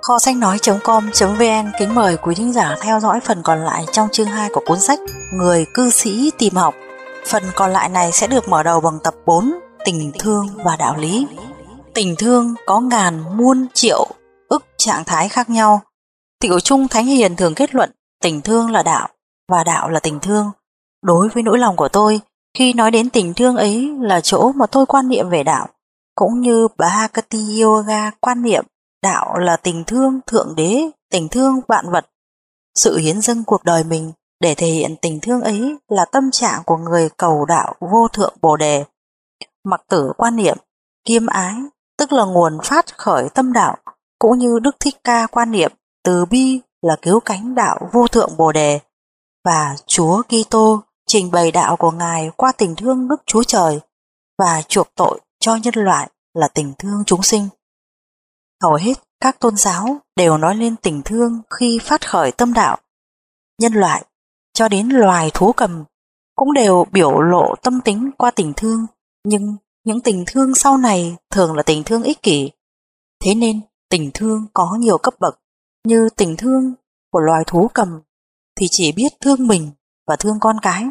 Kho sách nói.com.vn kính mời quý thính giả theo dõi phần còn lại trong chương 2 của cuốn sách Người cư sĩ tìm học. Phần còn lại này sẽ được mở đầu bằng tập 4 Tình thương và đạo lý. Tình thương có ngàn muôn triệu ức trạng thái khác nhau. Tiểu Trung Thánh Hiền thường kết luận tình thương là đạo và đạo là tình thương. Đối với nỗi lòng của tôi, khi nói đến tình thương ấy là chỗ mà tôi quan niệm về đạo, cũng như Bhakti Yoga quan niệm đạo là tình thương thượng đế, tình thương vạn vật. Sự hiến dâng cuộc đời mình để thể hiện tình thương ấy là tâm trạng của người cầu đạo vô thượng Bồ Đề. Mặc Tử quan niệm kiêm ái, tức là nguồn phát khởi tâm đạo, cũng như Đức Thích Ca quan niệm từ bi là cứu cánh đạo vô thượng Bồ Đề. Và Chúa Kitô trình bày đạo của Ngài qua tình thương Đức Chúa Trời và chuộc tội cho nhân loại là tình thương chúng sinh. Hầu hết các tôn giáo đều nói lên tình thương khi phát khởi tâm đạo. Nhân loại cho đến loài thú cầm cũng đều biểu lộ tâm tính qua tình thương, nhưng những tình thương sau này thường là tình thương ích kỷ. Thế nên tình thương có nhiều cấp bậc, như tình thương của loài thú cầm thì chỉ biết thương mình và thương con cái.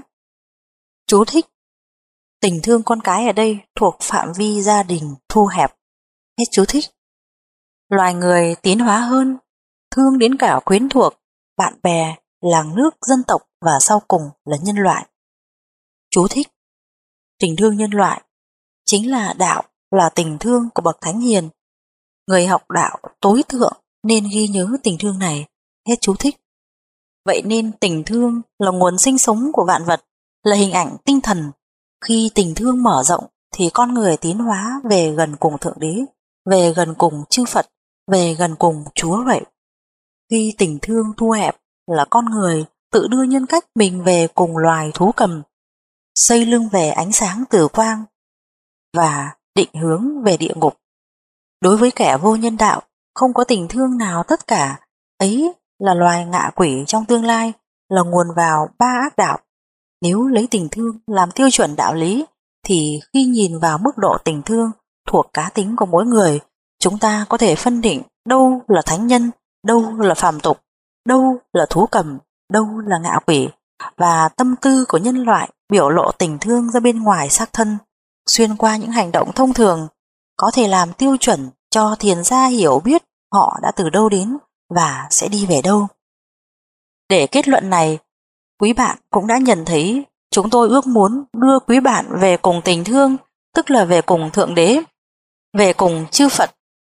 Chú thích: tình thương con cái ở đây thuộc phạm vi gia đình thu hẹp. Hết chú thích. Loài người tiến hóa hơn, thương đến cả quyến thuộc, bạn bè, làng nước, dân tộc và sau cùng là nhân loại. Chú thích: tình thương nhân loại chính là đạo, là tình thương của bậc thánh hiền. Người học đạo tối thượng nên ghi nhớ tình thương này. Hết chú thích. Vậy nên tình thương là nguồn sinh sống của vạn vật, là hình ảnh tinh thần. Khi tình thương mở rộng thì con người tiến hóa về gần cùng Thượng Đế, về gần cùng chư Phật, về gần cùng Chúa vậy. Khi tình thương thu hẹp là con người tự đưa nhân cách mình về cùng loài thú cầm, xây lưng về ánh sáng tử quang và định hướng về địa ngục. Đối với kẻ vô nhân đạo, không có tình thương nào tất cả, ấy là loài ngạ quỷ trong tương lai, là nguồn vào ba ác đạo. Nếu lấy tình thương làm tiêu chuẩn đạo lý, thì khi nhìn vào mức độ tình thương thuộc cá tính của mỗi người, chúng ta có thể phân định đâu là thánh nhân, đâu là phàm tục, đâu là thú cầm, đâu là ngạ quỷ. Và tâm tư của nhân loại biểu lộ tình thương ra bên ngoài xác thân, xuyên qua những hành động thông thường, có thể làm tiêu chuẩn cho thiền gia hiểu biết họ đã từ đâu đến và sẽ đi về đâu. Để kết luận này, quý bạn cũng đã nhận thấy chúng tôi ước muốn đưa quý bạn về cùng tình thương, tức là về cùng Thượng Đế, về cùng chư Phật,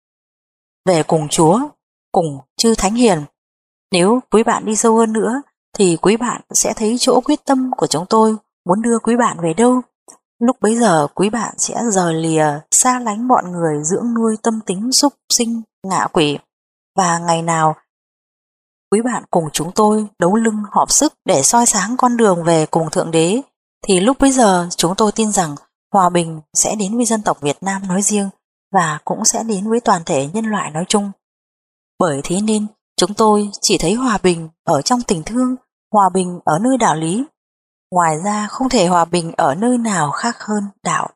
về cùng Chúa, cùng chư Thánh Hiền. Nếu quý bạn đi sâu hơn nữa thì quý bạn sẽ thấy chỗ quyết tâm của chúng tôi muốn đưa quý bạn về đâu. Lúc bấy giờ quý bạn sẽ rời lìa xa lánh bọn người dưỡng nuôi tâm tính súc sinh ngạ quỷ, và ngày nào quý bạn cùng chúng tôi đấu lưng họp sức để soi sáng con đường về cùng Thượng Đế, thì lúc bấy giờ chúng tôi tin rằng hòa bình sẽ đến với dân tộc Việt Nam nói riêng và cũng sẽ đến với toàn thể nhân loại nói chung. Bởi thế nên chúng tôi chỉ thấy hòa bình ở trong tình thương, hòa bình ở nơi đạo lý. Ngoài ra không thể hòa bình ở nơi nào khác hơn đạo.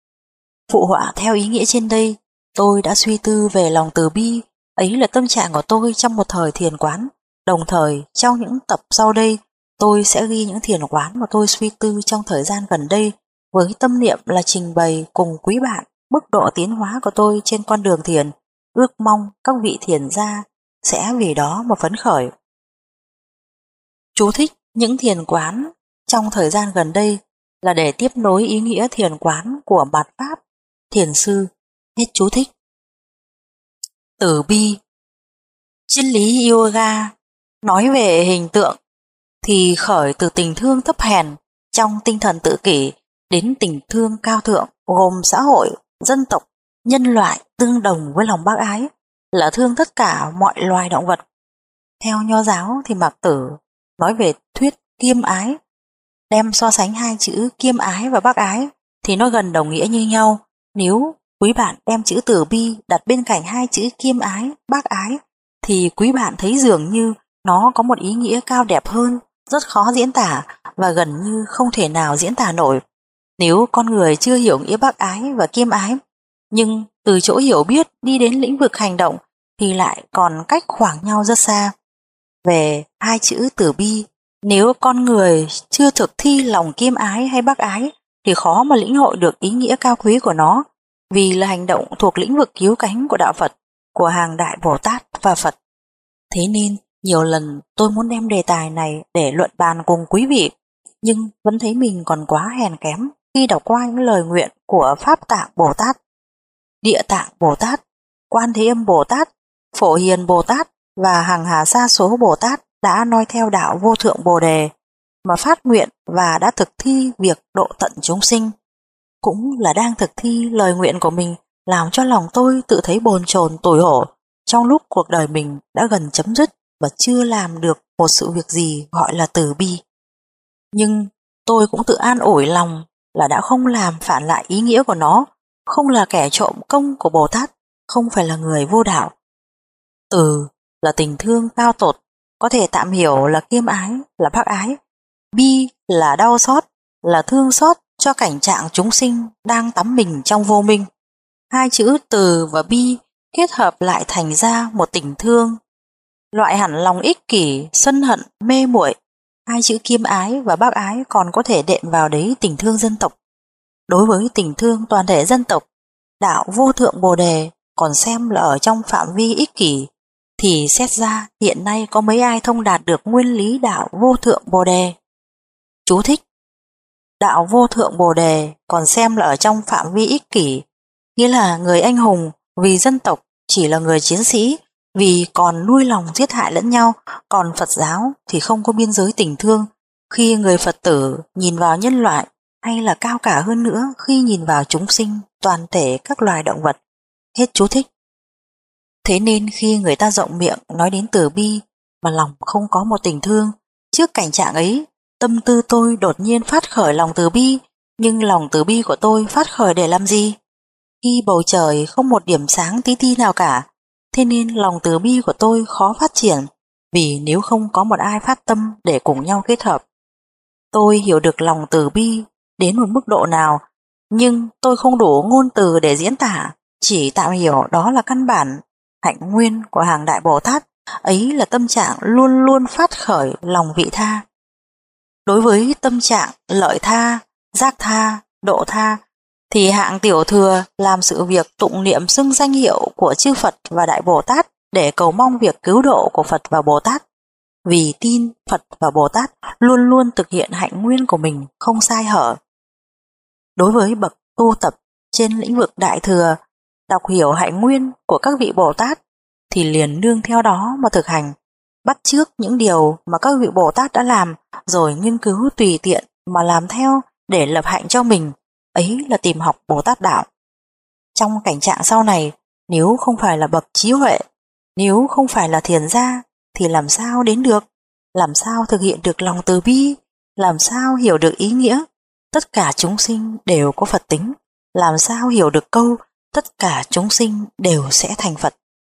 Phụ họa theo ý nghĩa trên đây, tôi đã suy tư về lòng từ bi, ấy là tâm trạng của tôi trong một thời thiền quán. Đồng thời, trong những tập sau đây, tôi sẽ ghi những thiền quán mà tôi suy tư trong thời gian gần đây, với tâm niệm là trình bày cùng quý bạn mức độ tiến hóa của tôi trên con đường thiền. Ước mong các vị thiền gia sẽ vì đó mà phấn khởi. Chú thích: những thiền quán trong thời gian gần đây là để tiếp nối ý nghĩa thiền quán của Mạt Pháp Thiền Sư. Hết chú thích. Từ bi. Triết lý yoga nói về hình tượng thì khởi từ tình thương thấp hèn trong tinh thần tự kỷ đến tình thương cao thượng, gồm xã hội, dân tộc, nhân loại tương đồng với lòng bác ái, là thương tất cả mọi loài động vật. Theo Nho giáo thì Mạc Tử nói về thuyết kiêm ái, đem so sánh hai chữ kiêm ái và bác ái thì nó gần đồng nghĩa như nhau. Nếu quý bạn đem chữ từ bi đặt bên cạnh hai chữ kiêm ái, bác ái, thì quý bạn thấy dường như nó có một ý nghĩa cao đẹp hơn, rất khó diễn tả và gần như không thể nào diễn tả nổi. Nếu con người chưa hiểu nghĩa bác ái và kiêm ái, nhưng từ chỗ hiểu biết đi đến lĩnh vực hành động thì lại còn cách khoảng nhau rất xa. Về hai chữ từ bi, nếu con người chưa thực thi lòng kiêm ái hay bác ái thì khó mà lĩnh hội được ý nghĩa cao quý của nó, vì là hành động thuộc lĩnh vực cứu cánh của đạo Phật, của hàng đại Bồ Tát và Phật. Thế nên nhiều lần tôi muốn đem đề tài này để luận bàn cùng quý vị, nhưng vẫn thấy mình còn quá hèn kém khi đọc qua những lời nguyện của Pháp Tạng Bồ Tát, Địa Tạng Bồ Tát, Quan Thế Âm Bồ Tát, Phổ Hiền Bồ Tát và hàng hà sa số Bồ Tát đã noi theo đạo vô thượng Bồ Đề mà phát nguyện và đã thực thi việc độ tận chúng sinh. Cũng là đang thực thi lời nguyện của mình làm cho lòng tôi tự thấy bồn chồn tủi hổ trong lúc cuộc đời mình đã gần chấm dứt và chưa làm được một sự việc gì gọi là từ bi. Nhưng tôi cũng tự an ủi lòng là đã không làm phản lại ý nghĩa của nó, không là kẻ trộm công của Bồ Tát, không phải là người vô đạo. Từ là tình thương cao tột, có thể tạm hiểu là kiêm ái, là bác ái. Bi là đau xót, là thương xót cho cảnh trạng chúng sinh đang tắm mình trong vô minh. Hai chữ từ và bi kết hợp lại thành ra một tình thương. Loại hẳn lòng ích kỷ, sân hận, mê muội, hai chữ kiêm ái và bác ái còn có thể đệm vào đấy tình thương dân tộc. Đối với tình thương toàn thể dân tộc, đạo vô thượng Bồ Đề còn xem là ở trong phạm vi ích kỷ, thì xét ra hiện nay có mấy ai thông đạt được nguyên lý đạo vô thượng Bồ Đề. Chú thích: đạo vô thượng Bồ Đề còn xem là ở trong phạm vi ích kỷ, nghĩa là người anh hùng vì dân tộc chỉ là người chiến sĩ, vì còn nuôi lòng giết hại lẫn nhau, còn Phật giáo thì không có biên giới tình thương, khi người Phật tử nhìn vào nhân loại, hay là cao cả hơn nữa khi nhìn vào chúng sinh, toàn thể các loài động vật. Hết chú thích. Thế nên khi người ta rộng miệng nói đến từ bi mà lòng không có một tình thương, trước cảnh trạng ấy, tâm tư tôi đột nhiên phát khởi lòng từ bi, nhưng lòng từ bi của tôi phát khởi để làm gì? Khi bầu trời không một điểm sáng tí ti nào cả, thế nên lòng từ bi của tôi khó phát triển, vì nếu không có một ai phát tâm để cùng nhau kết hợp. Tôi hiểu được lòng từ bi đến một mức độ nào, nhưng tôi không đủ ngôn từ để diễn tả, chỉ tạm hiểu đó là căn bản hạnh nguyên của hàng đại Bồ Tát, ấy là tâm trạng luôn luôn phát khởi lòng vị tha. Đối với tâm trạng lợi tha, giác tha, độ tha, thì hạng tiểu thừa làm sự việc tụng niệm xưng danh hiệu của chư Phật và Đại Bồ Tát để cầu mong việc cứu độ của Phật và Bồ Tát, vì tin Phật và Bồ Tát luôn luôn thực hiện hạnh nguyên của mình không sai hở. Đối với bậc tu tập trên lĩnh vực Đại Thừa, đọc hiểu hạnh nguyên của các vị Bồ Tát thì liền nương theo đó mà thực hành, bắt chước những điều mà các vị Bồ Tát đã làm, rồi nghiên cứu tùy tiện mà làm theo để lập hạnh cho mình, ấy là tìm học Bồ Tát đạo. Trong cảnh trạng sau này, nếu không phải là bậc trí huệ, nếu không phải là thiền gia, thì làm sao đến được, làm sao thực hiện được lòng từ bi, làm sao hiểu được ý nghĩa tất cả chúng sinh đều có Phật tính, làm sao hiểu được câu tất cả chúng sinh đều sẽ thành Phật.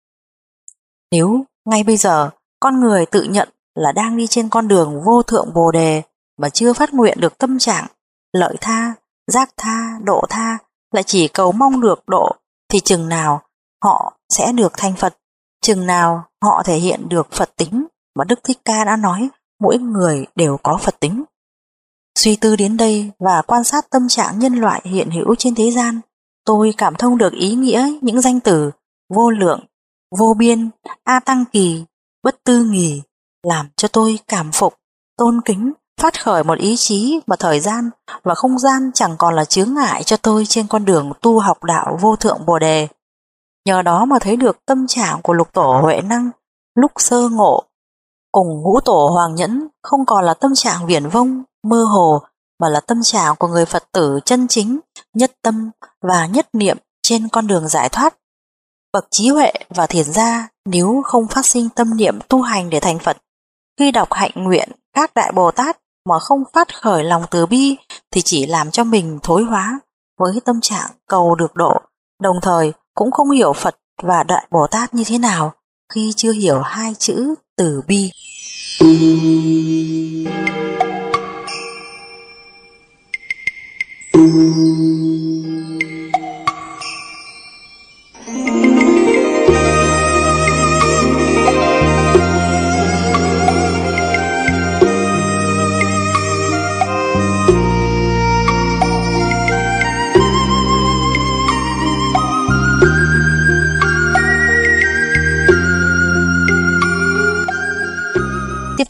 Nếu ngay bây giờ con người tự nhận là đang đi trên con đường vô thượng Bồ Đề mà chưa phát nguyện được tâm trạng lợi tha, giác tha, độ tha, lại chỉ cầu mong được độ, thì chừng nào họ sẽ được thành Phật, chừng nào họ thể hiện được Phật tính mà Đức Thích Ca đã nói mỗi người đều có Phật tính. Suy tư đến đây và quan sát tâm trạng nhân loại hiện hữu trên thế gian, tôi cảm thông được ý nghĩa những danh từ vô lượng, vô biên, a tăng kỳ, bất tư nghì, làm cho tôi cảm phục, tôn kính, phát khởi một ý chí mà thời gian và không gian chẳng còn là chướng ngại cho tôi trên con đường tu học đạo vô thượng Bồ Đề. Nhờ đó mà thấy được tâm trạng của lục tổ Huệ Năng lúc sơ ngộ cùng ngũ tổ Hoàng Nhẫn không còn là tâm trạng viển vông, mơ hồ, mà là tâm trạng của người Phật tử chân chính, nhất tâm và nhất niệm trên con đường giải thoát. Bậc trí huệ và thiền gia nếu không phát sinh tâm niệm tu hành để thành Phật, khi đọc hạnh nguyện các đại Bồ Tát mà không phát khởi lòng từ bi thì chỉ làm cho mình thối hóa với tâm trạng cầu được độ, đồng thời cũng không hiểu Phật và đại Bồ Tát như thế nào khi chưa hiểu hai chữ từ bi.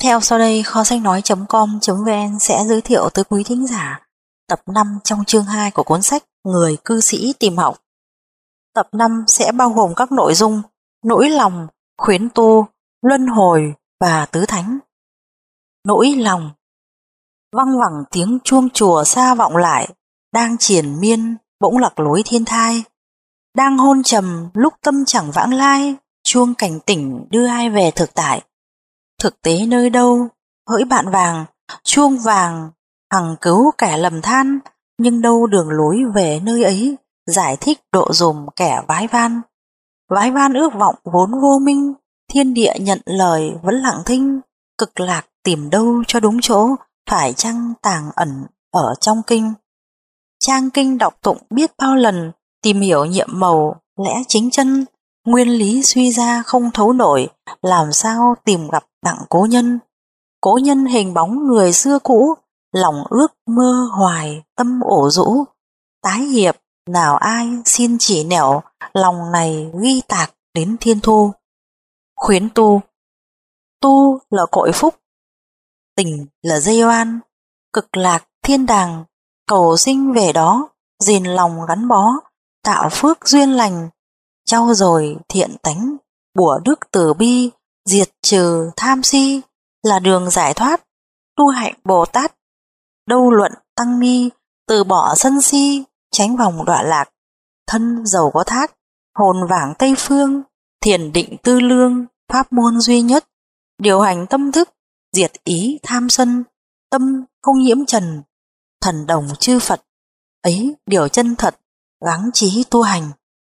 theo sau đây kho sách nói.com.vn sẽ giới thiệu tới quý thính giả tập 5 trong chương 2 của cuốn sách Người cư sĩ tìm học. Tập 5 sẽ bao gồm các nội dung nỗi lòng, khuyến tu, luân hồi và tứ thánh. Nỗi lòng. Văng vẳng tiếng chuông chùa xa vọng lại, đang triền miên bỗng lạc lối thiên thai. Đang hôn trầm lúc tâm chẳng vãng lai, chuông cảnh tỉnh đưa ai về thực tại. Thực tế nơi đâu, hỡi bạn vàng, chuông vàng, hằng cứu kẻ lầm than, nhưng đâu đường lối về nơi ấy, giải thích độ dùm kẻ vái van. Vái van ước vọng vốn vô minh, thiên địa nhận lời vẫn lặng thinh, cực lạc tìm đâu cho đúng chỗ, phải chăng tàng ẩn ở trong kinh. Trang kinh đọc tụng biết bao lần, tìm hiểu nhiệm màu, lẽ chính chân, nguyên lý suy ra không thấu nổi, làm sao tìm gặp đặng cố nhân. Cố nhân hình bóng người xưa cũ, lòng ước mơ hoài tâm ổ rũ. Tái hiệp nào ai xin chỉ nẻo, lòng này ghi tạc đến thiên thu. Khuyến tu. Tu là cội phúc, tình là dây oan, cực lạc thiên đàng, cầu sinh về đó, gìn lòng gắn bó, tạo phước duyên lành, trau dồi thiện tánh, bủa đức từ bi, diệt trừ tham si, là đường giải thoát. Tu hạnh Bồ Tát, đâu luận tăng ni, từ bỏ sân si, tránh vòng đọa lạc. Thân giàu có thác, hồn vảng Tây phương, thiền định tư lương, pháp môn duy nhất, điều hành tâm thức, diệt ý tham sân, tâm không nhiễm trần, thần đồng chư Phật, ấy điều chân thật, gắng chí tu hành.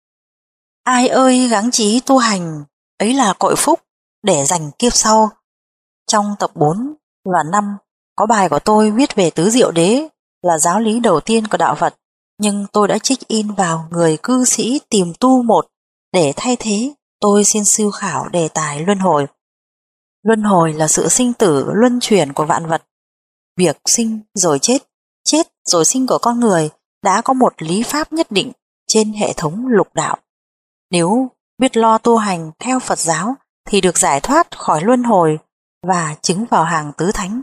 Ai ơi gắng chí tu hành, ấy là cội phúc, để dành kiếp sau. Trong tập 4 và 5 có bài của tôi viết về tứ diệu đế, là giáo lý đầu tiên của đạo Phật, nhưng tôi đã trích in vào Người cư sĩ tìm tu 1 để thay thế. Tôi xin sưu khảo đề tài luân hồi. Luân hồi là sự sinh tử luân chuyển của vạn vật. Việc sinh rồi chết, chết rồi sinh của con người đã có một lý pháp nhất định trên hệ thống lục đạo. Nếu biết lo tu hành theo Phật giáo thì được giải thoát khỏi luân hồi và chứng vào hàng tứ thánh.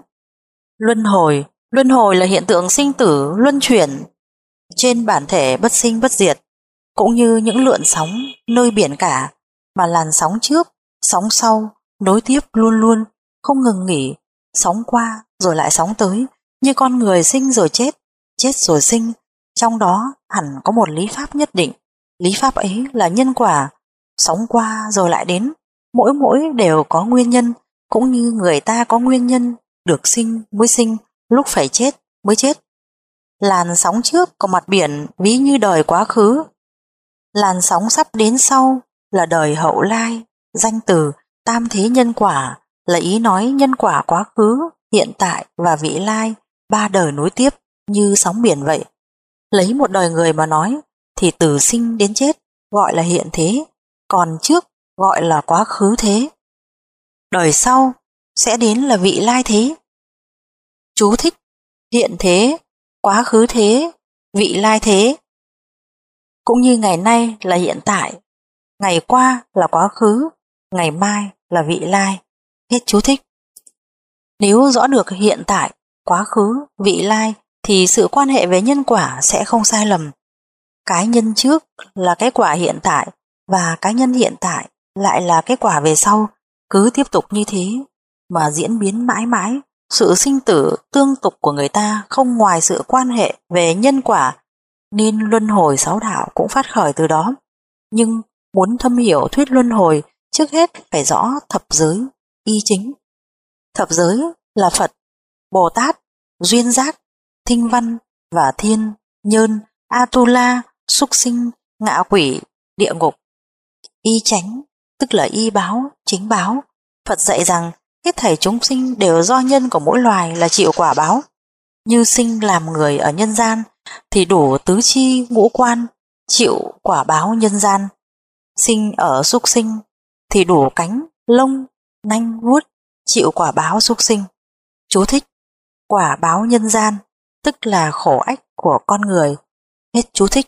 Luân hồi là hiện tượng sinh tử luân chuyển trên bản thể bất sinh bất diệt, cũng như những lượn sóng nơi biển cả, mà làn sóng trước, sóng sau nối tiếp luôn luôn, không ngừng nghỉ, sóng qua rồi lại sóng tới, như con người sinh rồi chết, chết rồi sinh. Trong đó hẳn có một lý pháp nhất định, lý pháp ấy là nhân quả, sóng qua rồi lại đến, mỗi đều có nguyên nhân, cũng như người ta có nguyên nhân, được sinh mới sinh, lúc phải chết mới chết. Làn sóng trước của mặt biển ví như đời quá khứ, làn sóng sắp đến sau là đời hậu lai. Danh từ tam thế nhân quả là ý nói nhân quả quá khứ, hiện tại và vị lai, 3 đời nối tiếp như sóng biển vậy. Lấy một đời người mà nói thì từ sinh đến chết gọi là hiện thế, còn trước gọi là quá khứ thế. Đời sau sẽ đến là vị lai thế. Chú thích: hiện thế, quá khứ thế, vị lai thế. Cũng như ngày nay là hiện tại, ngày qua là quá khứ, ngày mai là vị lai. Hết chú thích. Nếu rõ được hiện tại, quá khứ, vị lai thì sự quan hệ về nhân quả sẽ không sai lầm. Cái nhân trước là cái quả hiện tại và cái nhân hiện tại lại là cái quả về sau, cứ tiếp tục như thế mà diễn biến mãi mãi. Sự sinh tử tương tục của người ta không ngoài sự quan hệ về nhân quả, nên luân hồi 6 đạo cũng phát khởi từ đó. Nhưng muốn thâm hiểu thuyết luân hồi, trước hết phải rõ thập giới, y chính. Thập giới là Phật, Bồ Tát, duyên giác, thinh văn và thiên, nhơn, Atula, súc sinh, ngạ quỷ, địa ngục. Y chánh tức là y báo, chính báo. Phật dạy rằng hết thảy chúng sinh đều do nhân của mỗi loài là chịu quả báo. Như sinh làm người ở nhân gian thì đủ tứ chi ngũ quan, chịu quả báo nhân gian. Sinh ở súc sinh thì đủ cánh, lông, nanh, vuốt, chịu quả báo súc sinh. Chú thích: quả báo nhân gian tức là khổ ách của con người. Hết chú thích.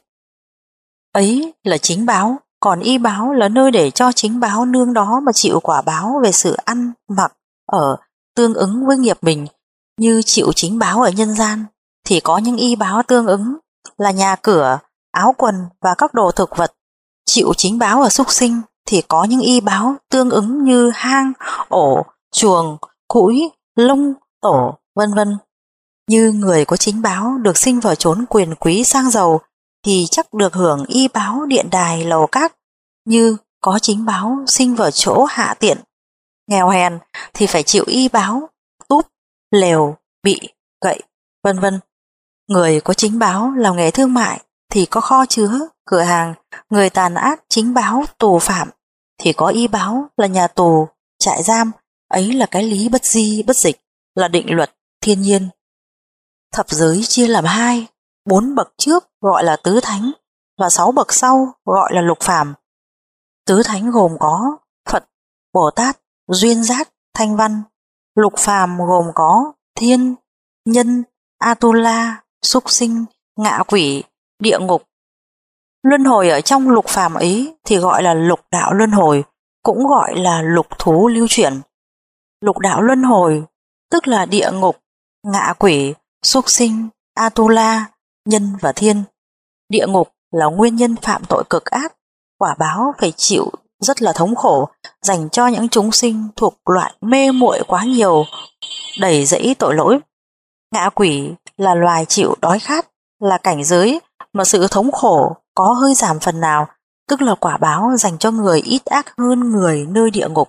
Ấy là chính báo, còn y báo là nơi để cho chính báo nương đó mà chịu quả báo về sự ăn, mặc, ở, tương ứng với nghiệp mình, như chịu chính báo ở nhân gian thì có những y báo tương ứng là nhà cửa, áo quần và các đồ thực vật. Chịu chính báo ở súc sinh thì có những y báo tương ứng như hang, ổ, chuồng, cũi, lông, tổ, vân vân. Như người có chính báo được sinh vào chốn quyền quý sang giàu thì chắc được hưởng y báo điện đài lầu các, như có chính báo sinh vào chỗ hạ tiện. Nghèo hèn thì phải chịu y báo túp, lều, bị, gậy, vân vân. Người có chính báo làm nghề thương mại thì có kho chứa, cửa hàng. Người tàn ác chính báo tù phạm thì có y báo là nhà tù, trại giam. Ấy là cái lý bất di bất dịch, là định luật thiên nhiên. Thập giới chia làm 2, 4 bậc trước gọi là tứ thánh và 6 bậc sau gọi là lục phàm. Tứ thánh gồm có Phật, Bồ Tát, Duyên Giác, Thanh Văn. Lục phàm gồm có thiên, nhân, Atula, súc sinh, ngạ quỷ, địa ngục. Luân hồi ở trong lục phàm ấy thì gọi là lục đạo luân hồi, cũng gọi là lục thú lưu chuyển. Lục đạo luân hồi tức là địa ngục, ngạ quỷ, súc sinh, Atula, nhân và thiên. Địa ngục là nguyên nhân phạm tội cực ác, quả báo phải chịu rất là thống khổ dành cho những chúng sinh thuộc loại mê muội quá nhiều, đầy dẫy tội lỗi. Ngạ quỷ là loài chịu đói khát, là cảnh giới mà sự thống khổ có hơi giảm phần nào, tức là quả báo dành cho người ít ác hơn người nơi địa ngục.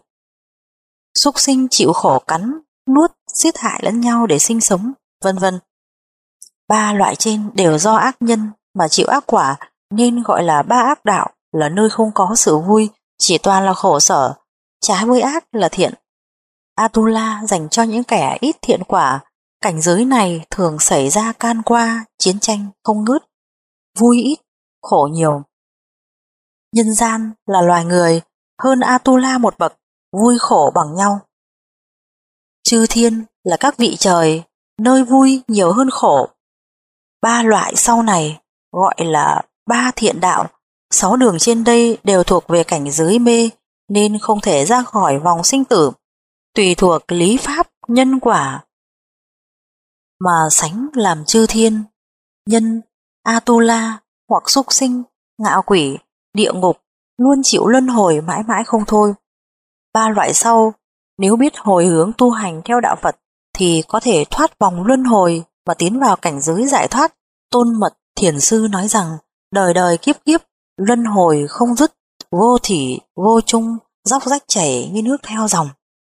Súc sinh chịu khổ cắn, nuốt, giết hại lẫn nhau để sinh sống, vân vân. 3 loại trên đều do ác nhân mà chịu ác quả, nên gọi là 3 ác đạo, là nơi không có sự vui, chỉ toàn là khổ sở. Trái với ác là thiện. Atula dành cho những kẻ ít thiện quả. Cảnh giới này thường xảy ra can qua, chiến tranh không ngớt, vui ít, khổ nhiều. Nhân gian là loài người, hơn Atula một bậc, vui khổ bằng nhau. Chư thiên là các vị trời, nơi vui nhiều hơn khổ. 3 loại sau này gọi là 3 thiện đạo. 6 đường trên đây đều thuộc về cảnh giới mê, nên không thể ra khỏi vòng sinh tử. Tùy thuộc lý pháp nhân quả mà sánh làm chư thiên, nhân, Atula hoặc súc sinh, ngạ quỷ, địa ngục luôn chịu luân hồi mãi mãi không thôi. 3 loại sau nếu biết hồi hướng tu hành theo đạo Phật thì có thể thoát vòng luân hồi và tiến vào cảnh giới giải thoát. Tôn Mật Thiền Sư nói rằng đời đời kiếp kiếp luân hồi không dứt, vô thủy vô chung, róc rách chảy như nước theo dòng.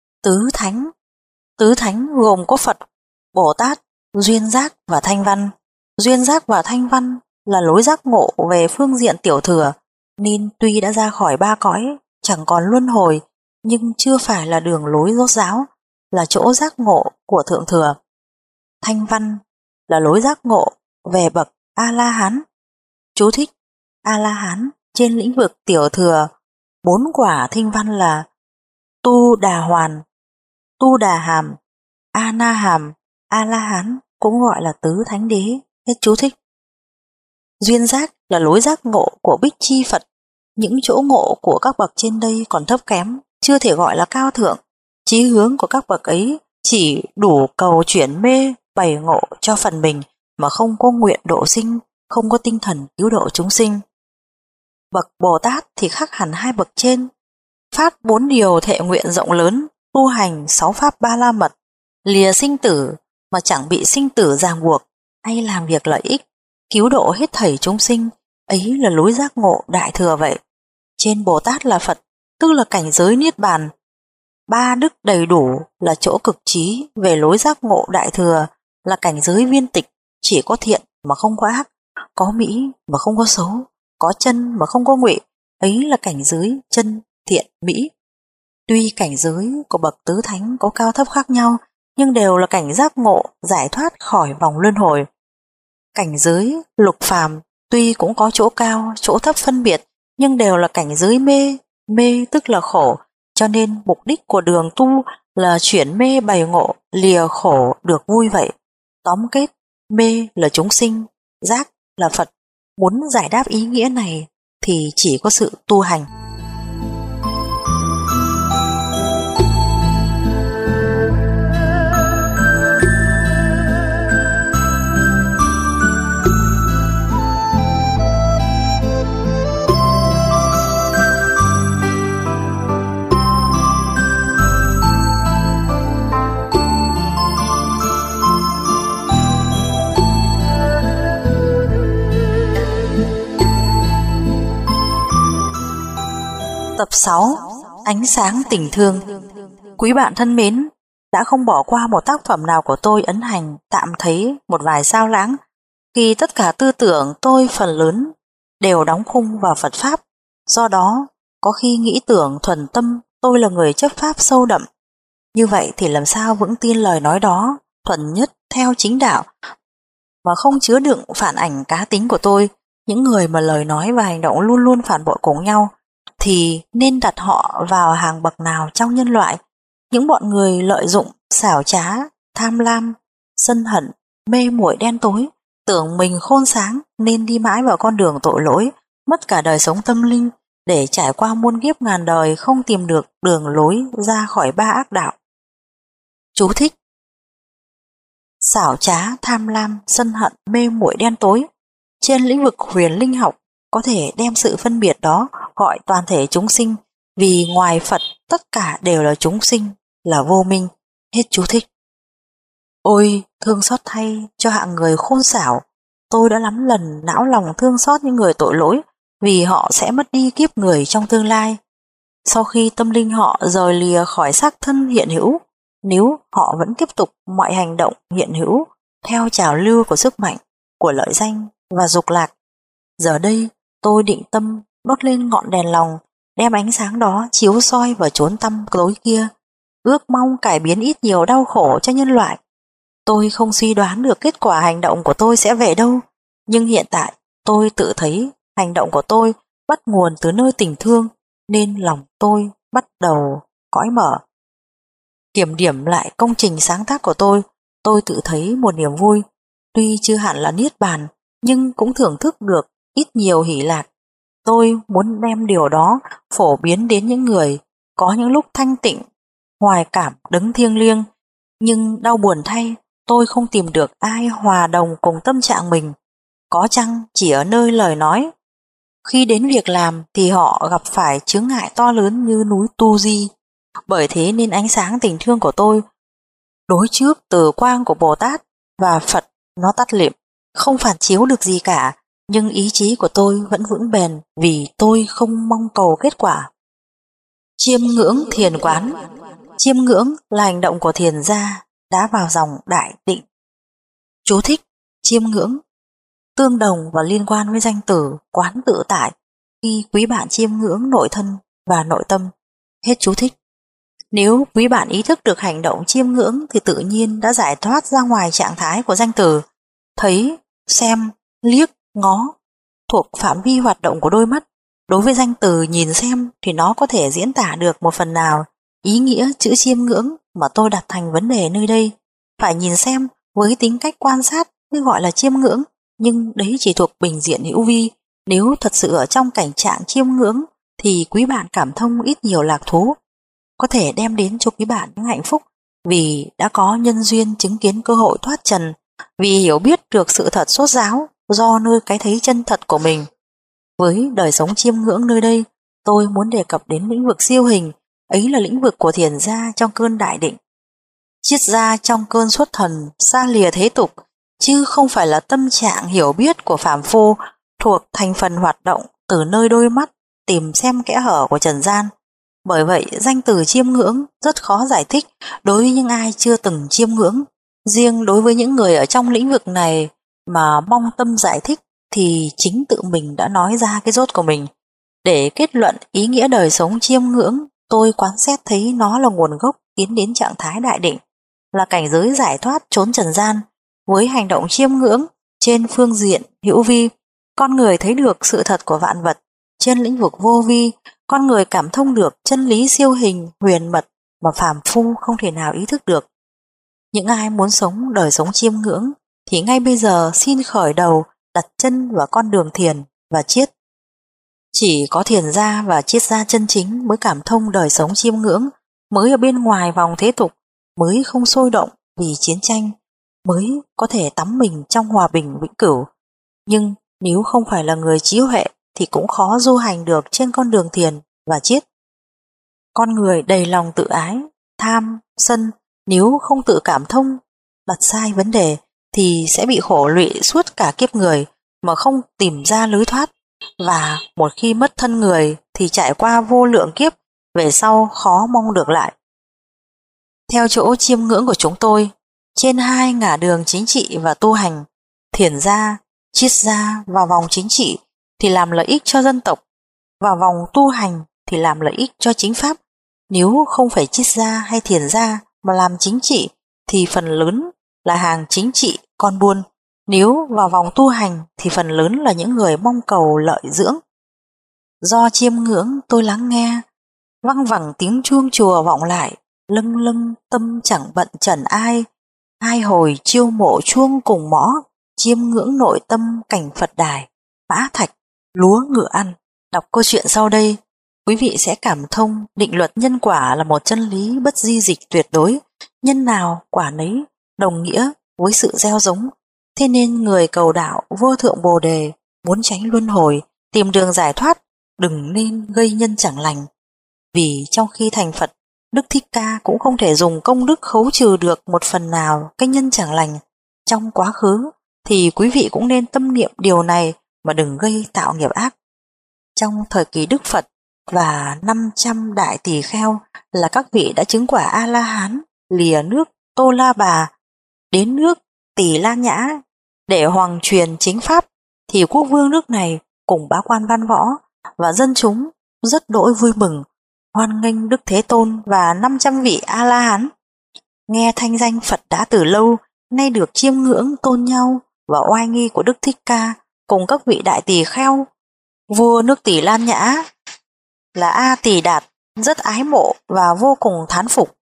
Tứ thánh gồm có Phật, Bồ Tát, Duyên Giác và Thanh Văn. Duyên Giác và Thanh Văn là lối giác ngộ về phương diện tiểu thừa, nên tuy đã ra khỏi 3 cõi, chẳng còn luân hồi, nhưng chưa phải là đường lối rốt ráo, là chỗ giác ngộ của thượng thừa. Thanh Văn là lối giác ngộ về bậc A-la-hán. Chú thích: A-la-hán trên lĩnh vực tiểu thừa, 4 quả thanh văn là Tu Đà Hoàn, Tu Đà Hàm, A-na Hàm, A-la-hán, cũng gọi là tứ thánh đế. Hết chú thích. Duyên giác là lối giác ngộ của Bích Chi Phật. Những chỗ ngộ của các bậc trên đây còn thấp kém, chưa thể gọi là cao thượng. Chí hướng của các bậc ấy chỉ đủ cầu chuyển mê bày ngộ cho phần mình, mà không có nguyện độ sinh, không có tinh thần cứu độ chúng sinh. Bậc Bồ Tát thì khác hẳn 2 bậc trên, phát 4 điều thệ nguyện rộng lớn, tu hành 6 pháp ba la mật, lìa sinh tử mà chẳng bị sinh tử ràng buộc, hay làm việc lợi ích, cứu độ hết thảy chúng sinh. Ấy là lối giác ngộ đại thừa vậy. Trên Bồ Tát là Phật, tức là cảnh giới niết bàn. 3 đức đầy đủ là chỗ cực trí về lối giác ngộ đại thừa, là cảnh giới viên tịch, chỉ có thiện mà không có ác, có mỹ mà không có xấu, có chân mà không có ngụy. Ấy là cảnh giới chân, thiện, mỹ. Tuy cảnh giới của bậc tứ thánh có cao thấp khác nhau, nhưng đều là cảnh giác ngộ giải thoát khỏi vòng luân hồi. Cảnh giới lục phàm tuy cũng có chỗ cao, chỗ thấp phân biệt, nhưng đều là cảnh giới mê. Mê tức là khổ, cho nên mục đích của đường tu là chuyển mê bày ngộ, lìa khổ được vui vậy. Tóm kết, mê là chúng sinh, giác là Phật. Muốn giải đáp ý nghĩa này thì chỉ có sự tu hành. 6. Ánh sáng tình thương. Quý bạn thân mến, đã không bỏ qua một tác phẩm nào của tôi ấn hành tạm thấy một vài sao lãng, khi tất cả tư tưởng tôi phần lớn đều đóng khung vào Phật Pháp. Do đó, có khi nghĩ tưởng thuần tâm tôi là người chấp Pháp sâu đậm. Như vậy thì làm sao vững tin lời nói đó thuần nhất theo chính đạo mà không chứa đựng phản ảnh cá tính của tôi. Những người mà lời nói và hành động luôn luôn phản bội cùng nhau thì nên đặt họ vào hàng bậc nào trong nhân loại? Những bọn người lợi dụng, xảo trá, tham lam, sân hận, mê muội đen tối, tưởng mình khôn sáng nên đi mãi vào con đường tội lỗi, mất cả đời sống tâm linh để trải qua muôn kiếp ngàn đời không tìm được đường lối ra khỏi ba ác đạo. Chú thích: xảo trá, tham lam, sân hận, mê muội đen tối. Trên lĩnh vực huyền linh học có thể đem sự phân biệt đó gọi toàn thể chúng sinh, vì ngoài Phật tất cả đều là chúng sinh, là vô minh. Hết chú thích. Ôi, thương xót thay cho hạng người khôn xảo. Tôi đã lắm lần não lòng thương xót những người tội lỗi, vì họ sẽ mất đi kiếp người trong tương lai. Sau khi tâm linh họ rời lìa khỏi xác thân hiện hữu, nếu họ vẫn tiếp tục mọi hành động hiện hữu theo trào lưu của sức mạnh, của lợi danh và dục lạc, giờ đây tôi định tâm đốt lên ngọn đèn lòng, đem ánh sáng đó chiếu soi vào chốn tăm tối kia, ước mong cải biến ít nhiều đau khổ cho nhân loại. Tôi không suy đoán được kết quả hành động của tôi sẽ về đâu, nhưng hiện tại tôi tự thấy hành động của tôi bắt nguồn từ nơi tình thương, nên lòng tôi bắt đầu cõi mở. Kiểm điểm lại công trình sáng tác của tôi tự thấy một niềm vui, tuy chưa hẳn là niết bàn, nhưng cũng thưởng thức được ít nhiều hỷ lạc. Tôi muốn đem điều đó phổ biến đến những người có những lúc thanh tịnh, hoài cảm đấng thiêng liêng, nhưng đau buồn thay, tôi không tìm được ai hòa đồng cùng tâm trạng mình, có chăng chỉ ở nơi lời nói. Khi đến việc làm thì họ gặp phải chướng ngại to lớn như núi Tu Di. Bởi thế nên ánh sáng tình thương của tôi đối trước từ quang của Bồ Tát và Phật nó tắt lịm, không phản chiếu được gì cả, nhưng ý chí của tôi vẫn vững bền vì tôi không mong cầu kết quả. Chiêm ngưỡng thiền quán. Chiêm ngưỡng là hành động của thiền gia đã vào dòng đại định. Chú thích: chiêm ngưỡng tương đồng và liên quan với danh từ quán tự tại khi quý bạn chiêm ngưỡng nội thân và nội tâm. Hết chú thích. Nếu quý bạn ý thức được hành động chiêm ngưỡng thì tự nhiên đã giải thoát ra ngoài trạng thái của danh từ thấy, xem, liếc, ngó thuộc phạm vi hoạt động của đôi mắt. Đối với danh từ nhìn xem thì nó có thể diễn tả được một phần nào ý nghĩa chữ chiêm ngưỡng mà tôi đặt thành vấn đề nơi đây. Phải nhìn xem với tính cách quan sát mới gọi là chiêm ngưỡng, nhưng đấy chỉ thuộc bình diện hữu vi. Nếu thật sự ở trong cảnh trạng chiêm ngưỡng thì quý bạn cảm thông ít nhiều lạc thú, có thể đem đến cho quý bạn những hạnh phúc vì đã có nhân duyên chứng kiến cơ hội thoát trần, vì hiểu biết được sự thật sốt ráo do nơi cái thấy chân thật của mình. Với đời sống chiêm ngưỡng nơi đây, tôi muốn đề cập đến lĩnh vực siêu hình, ấy là lĩnh vực của thiền gia trong cơn đại định. Triết gia trong cơn xuất thần xa lìa thế tục, chứ không phải là tâm trạng hiểu biết của phàm phu thuộc thành phần hoạt động từ nơi đôi mắt tìm xem kẽ hở của trần gian. Bởi vậy danh từ chiêm ngưỡng rất khó giải thích đối với những ai chưa từng chiêm ngưỡng. Riêng đối với những người ở trong lĩnh vực này mà mong tâm giải thích thì chính tự mình đã nói ra cái rốt của mình. Để kết luận ý nghĩa đời sống chiêm ngưỡng, tôi quán xét thấy nó là nguồn gốc tiến đến trạng thái đại định, là cảnh giới giải thoát trốn trần gian. Với hành động chiêm ngưỡng trên phương diện hữu vi, con người thấy được sự thật của vạn vật. Trên lĩnh vực vô vi, con người cảm thông được chân lý siêu hình, huyền mật mà phàm phu không thể nào ý thức được. Những ai muốn sống đời sống chiêm ngưỡng thì ngay bây giờ xin khởi đầu đặt chân vào con đường thiền và triết. Chỉ có thiền gia và triết gia chân chính mới cảm thông đời sống chiêm ngưỡng, mới ở bên ngoài vòng thế tục, mới không sôi động vì chiến tranh, mới có thể tắm mình trong hòa bình vĩnh cửu. Nhưng nếu không phải là người trí huệ thì cũng khó du hành được trên con đường thiền và triết. Con người đầy lòng tự ái, tham, sân, nếu không tự cảm thông, đặt sai vấn đề thì sẽ bị khổ lụy suốt cả kiếp người mà không tìm ra lối thoát. Và một khi mất thân người thì trải qua vô lượng kiếp, về sau khó mong được lại. Theo chỗ chiêm ngưỡng của chúng tôi, trên hai ngả đường chính trị và tu hành, thiền gia, triết gia vào vòng chính trị thì làm lợi ích cho dân tộc, vào vòng tu hành thì làm lợi ích cho chính pháp. Nếu không phải triết gia hay thiền gia mà làm chính trị thì phần lớn là hàng chính trị con buôn. Nếu vào vòng tu hành thì phần lớn là những người mong cầu lợi dưỡng. Do chiêm ngưỡng tôi lắng nghe, văng vẳng tiếng chuông chùa vọng lại, lâng lâng tâm chẳng bận trần ai. Hai hồi chiêu mộ chuông cùng mõ, chiêm ngưỡng nội tâm cảnh Phật đài, mã thạch, lúa ngựa ăn. Đọc câu chuyện sau đây, quý vị sẽ cảm thông định luật nhân quả là một chân lý bất di dịch tuyệt đối, nhân nào quả nấy, đồng nghĩa với sự gieo giống. Thế nên người cầu đạo vô thượng Bồ đề muốn tránh luân hồi, tìm đường giải thoát, đừng nên gây nhân chẳng lành. Vì trong khi thành Phật, Đức Thích Ca cũng không thể dùng công đức khấu trừ được một phần nào cái nhân chẳng lành trong quá khứ, thì quý vị cũng nên tâm niệm điều này mà đừng gây tạo nghiệp ác. Trong thời kỳ Đức Phật và 500 đại tỳ kheo là các vị đã chứng quả A-la-hán, lìa nước Tô La Bà đến nước Tỳ La Nhã để hoàng truyền chính pháp, thì quốc vương nước này cùng bá quan văn võ và dân chúng rất đỗi vui mừng, hoan nghênh Đức Thế Tôn và 500 vị A-la-hán. Nghe thanh danh Phật đã từ lâu, nay được chiêm ngưỡng tôn nhau và oai nghi của Đức Thích Ca cùng các vị đại tỳ kheo. Vua nước Tỳ Lan Nhã là A Tỳ Đạt rất ái mộ và vô cùng thán phục.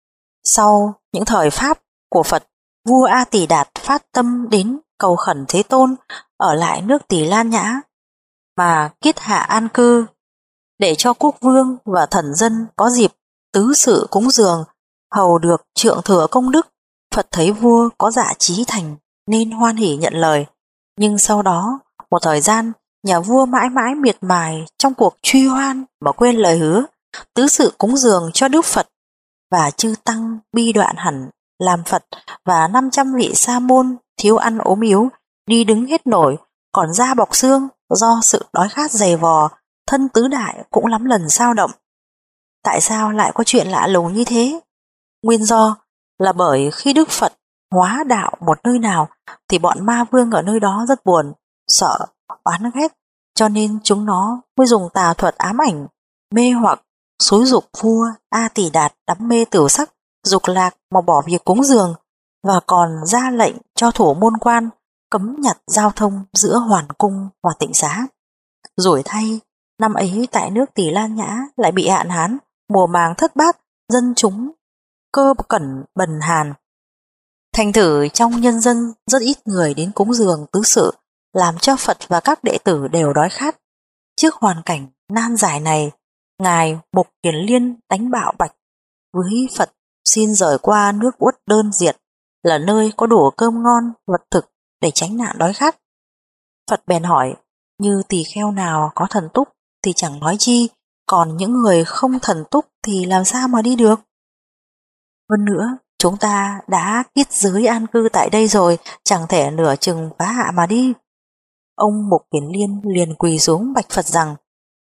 Sau những thời pháp của Phật, vua A Tỳ Đạt phát tâm đến cầu khẩn Thế Tôn ở lại nước Tỳ Lan Nhã mà kiết hạ an cư, để cho quốc vương và thần dân có dịp tứ sự cúng dường, hầu được trượng thừa công đức. Phật thấy vua có dạ chí thành nên hoan hỉ nhận lời. Nhưng sau đó một thời gian, nhà vua mãi mãi miệt mài trong cuộc truy hoan mà quên lời hứa tứ sự cúng dường cho Đức Phật, và chư tăng bi đoạn hẳn, làm Phật và 500 vị sa môn thiếu ăn ốm yếu, đi đứng hết nổi, còn da bọc xương do sự đói khát dày vò, thân tứ đại cũng lắm lần xao động. Tại sao lại có chuyện lạ lùng như thế? Nguyên do là bởi khi Đức Phật hóa đạo một nơi nào thì bọn ma vương ở nơi đó rất buồn, sợ, oán ghét, cho nên chúng nó mới dùng tà thuật ám ảnh, mê hoặc, xúi giục vua A Tỳ Đạt đắm mê tửu sắc, dục lạc mà bỏ việc cúng dường, và còn ra lệnh cho thủ môn quan cấm nhặt giao thông giữa Hoàn Cung và Tịnh Xá. Rủi thay, năm ấy tại nước Tỳ Lan Nhã lại bị hạn hán, mùa màng thất bát, dân chúng cơ cẩn bần hàn. Thành thử trong nhân dân rất ít người đến cúng dường tứ sự, làm cho Phật và các đệ tử đều đói khát. Trước hoàn cảnh nan giải này, Ngài Mục Kiền Liên đánh bạo bạch với Phật xin rời qua nước Uất Đơn Diệt, là nơi có đủ cơm ngon, vật thực để tránh nạn đói khát. Phật bèn hỏi, như tỳ kheo nào có thần túc thì chẳng nói chi, còn những người không thần túc thì làm sao mà đi được? Hơn nữa, chúng ta đã kiết giới an cư tại đây rồi, chẳng thể nửa chừng phá hạ mà đi. Ông Mục Kiền Liên liền quỳ xuống bạch Phật rằng,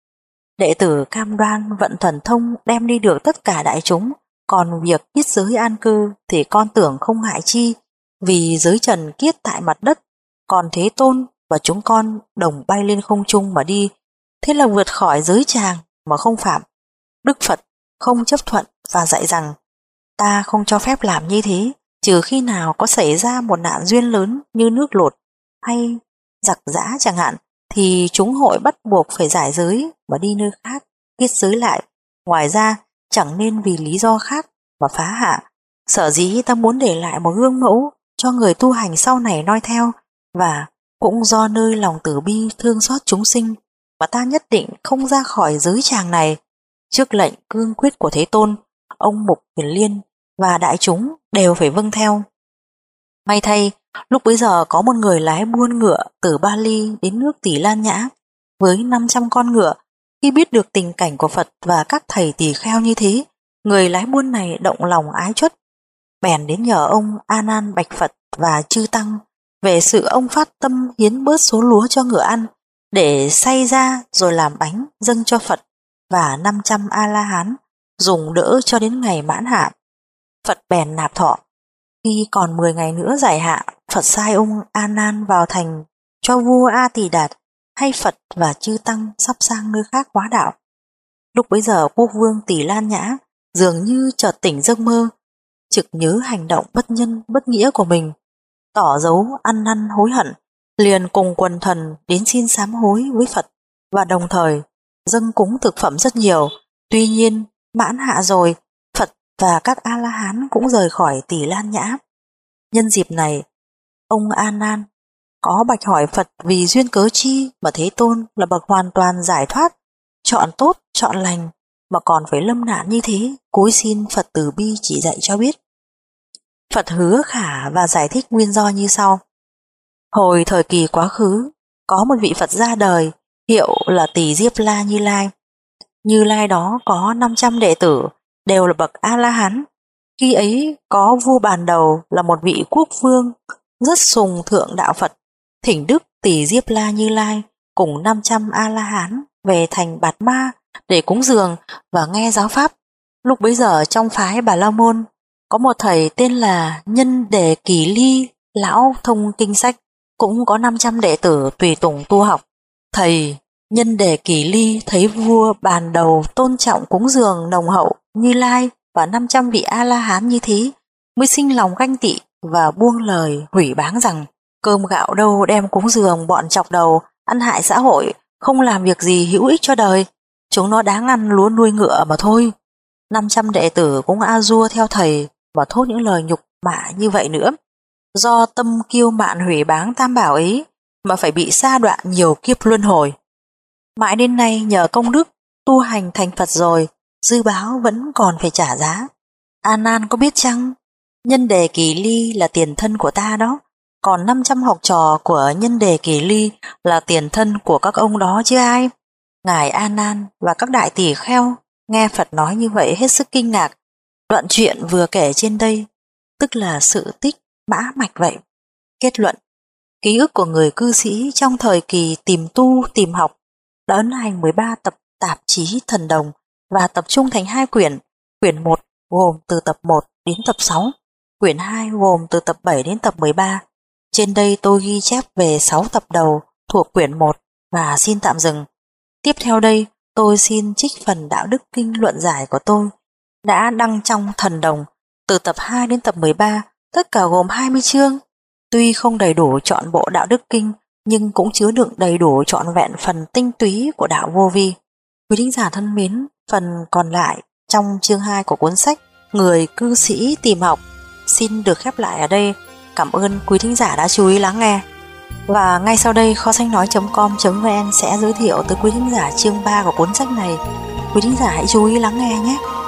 đệ tử cam đoan vận thần thông đem đi được tất cả đại chúng, còn việc kiết giới an cư thì con tưởng không ngại chi, vì giới trần kiết tại mặt đất, còn Thế Tôn và chúng con đồng bay lên không trung mà đi, thế là vượt khỏi giới tràng mà không phạm. Đức Phật không chấp thuận và dạy rằng, ta không cho phép làm như thế, trừ khi nào có xảy ra một nạn duyên lớn như nước lụt hay giặc giã chẳng hạn, thì chúng hội bắt buộc phải giải giới mà đi nơi khác, kiết giới lại. Ngoài ra, chẳng nên vì lý do khác mà phá hạ. Sở dĩ ta muốn để lại một gương mẫu cho người tu hành sau này noi theo, và cũng do nơi lòng từ bi thương xót chúng sinh mà ta nhất định không ra khỏi giới tràng này. Trước lệnh cương quyết của Thế Tôn, ông Mục Kiền Liên và đại chúng đều phải vâng theo. May thay, lúc bấy giờ có một người lái buôn ngựa từ Ba Ly đến nước Tỳ Lan Nhã với 500 con ngựa. Khi biết được tình cảnh của Phật và các thầy tỳ kheo như thế, người lái buôn này động lòng ái chuất, bèn đến nhờ ông A Nan bạch Phật và chư tăng về sự ông phát tâm hiến bớt số lúa cho ngựa ăn, để xay ra rồi làm bánh dâng cho Phật và 500 A-la-hán dùng đỡ cho đến ngày mãn hạn. Phật bèn nạp thọ. Khi còn 10 ngày nữa giải hạn, Phật sai ông A Nan vào thành cho vua A Tỳ Đạt hay Phật và chư tăng sắp sang nơi khác hóa đạo. Lúc bấy giờ quốc vương Tỷ Lan Nhã dường như chợt tỉnh giấc mơ, trực nhớ hành động bất nhân bất nghĩa của mình, tỏ dấu ăn năn hối hận, liền cùng quần thần đến xin sám hối với Phật và đồng thời dâng cúng thực phẩm rất nhiều. Tuy nhiên mãn hạ rồi, Phật và các A-la-hán cũng rời khỏi Tỷ Lan Nhã. Nhân dịp này, ông A Nan có bạch hỏi Phật vì duyên cớ chi mà Thế Tôn là bậc hoàn toàn giải thoát, chọn tốt, chọn lành mà còn phải lâm nạn như thế, cúi xin Phật từ bi chỉ dạy cho biết. Phật hứa khả và giải thích nguyên do như sau. Hồi thời kỳ quá khứ, có một vị Phật ra đời, hiệu là Tỳ Diếp La Như Lai. Như Lai đó có 500 đệ tử, đều là bậc A-la-hán. Khi ấy có vua Bàn Đầu là một vị quốc vương, rất sùng thượng đạo Phật, thỉnh Đức Tỳ Diếp La Như Lai cùng 500 A-la-hán về thành Bạt Ma để cúng dường và nghe giáo pháp. Lúc bấy giờ trong phái Bà La Môn có một thầy tên là Nhân Đề Kỳ Ly, lão thông kinh sách, cũng có 500 đệ tử tùy tùng tu học. Thầy Nhân Đề Kỳ Ly thấy vua Bàn Đầu tôn trọng cúng dường nồng hậu Như Lai và 500 vị A-la-hán như thế, mới sinh lòng ganh tị và buông lời hủy báng rằng cơm gạo đâu đem cúng dường bọn chọc đầu, ăn hại xã hội, không làm việc gì hữu ích cho đời, chúng nó đáng ăn lúa nuôi ngựa mà thôi. 500 đệ tử cũng a dua theo thầy và thốt những lời nhục mạ như vậy nữa. Do tâm kiêu mạn hủy báng tam bảo ấy mà phải bị sa đọa nhiều kiếp luân hồi. Mãi đến nay nhờ công đức tu hành thành Phật rồi, dư báo vẫn còn phải trả giá. A Nan có biết chăng? Nhân Đề Kỳ Ly là tiền thân của ta đó, còn 500 học trò của Nhân Đề Kỳ Ly là tiền thân của các ông đó chứ ai. Ngài A Nan và các đại tỷ kheo nghe Phật nói như vậy hết sức kinh ngạc. Đoạn chuyện vừa kể trên đây tức là sự tích mã mạch vậy. Kết luận, ký ức của người cư sĩ trong thời kỳ tìm tu tìm học đã ấn hành 13 tập tạp chí Thần Đồng và tập trung thành 2 quyển. Quyển 1 gồm từ tập 1 đến tập 6, quyển 2 gồm từ tập 7 đến tập 13. Trên đây tôi ghi chép về 6 tập đầu thuộc quyển 1 và xin tạm dừng. Tiếp theo đây tôi xin trích phần đạo đức kinh luận giải của tôi đã đăng trong Thần Đồng từ tập 2 đến tập 13, tất cả gồm 20 chương. Tuy không đầy đủ trọn bộ đạo đức kinh nhưng cũng chứa đựng đầy đủ trọn vẹn phần tinh túy của đạo vô vi. Quý thính giả thân mến, phần còn lại trong chương 2 của cuốn sách Người cư sĩ tìm học xin được khép lại ở đây. Cảm ơn quý thính giả đã chú ý lắng nghe. Và ngay sau đây kho sách nói.com.vn sẽ giới thiệu tới quý thính giả chương 3 của cuốn sách này. Quý thính giả hãy chú ý lắng nghe nhé.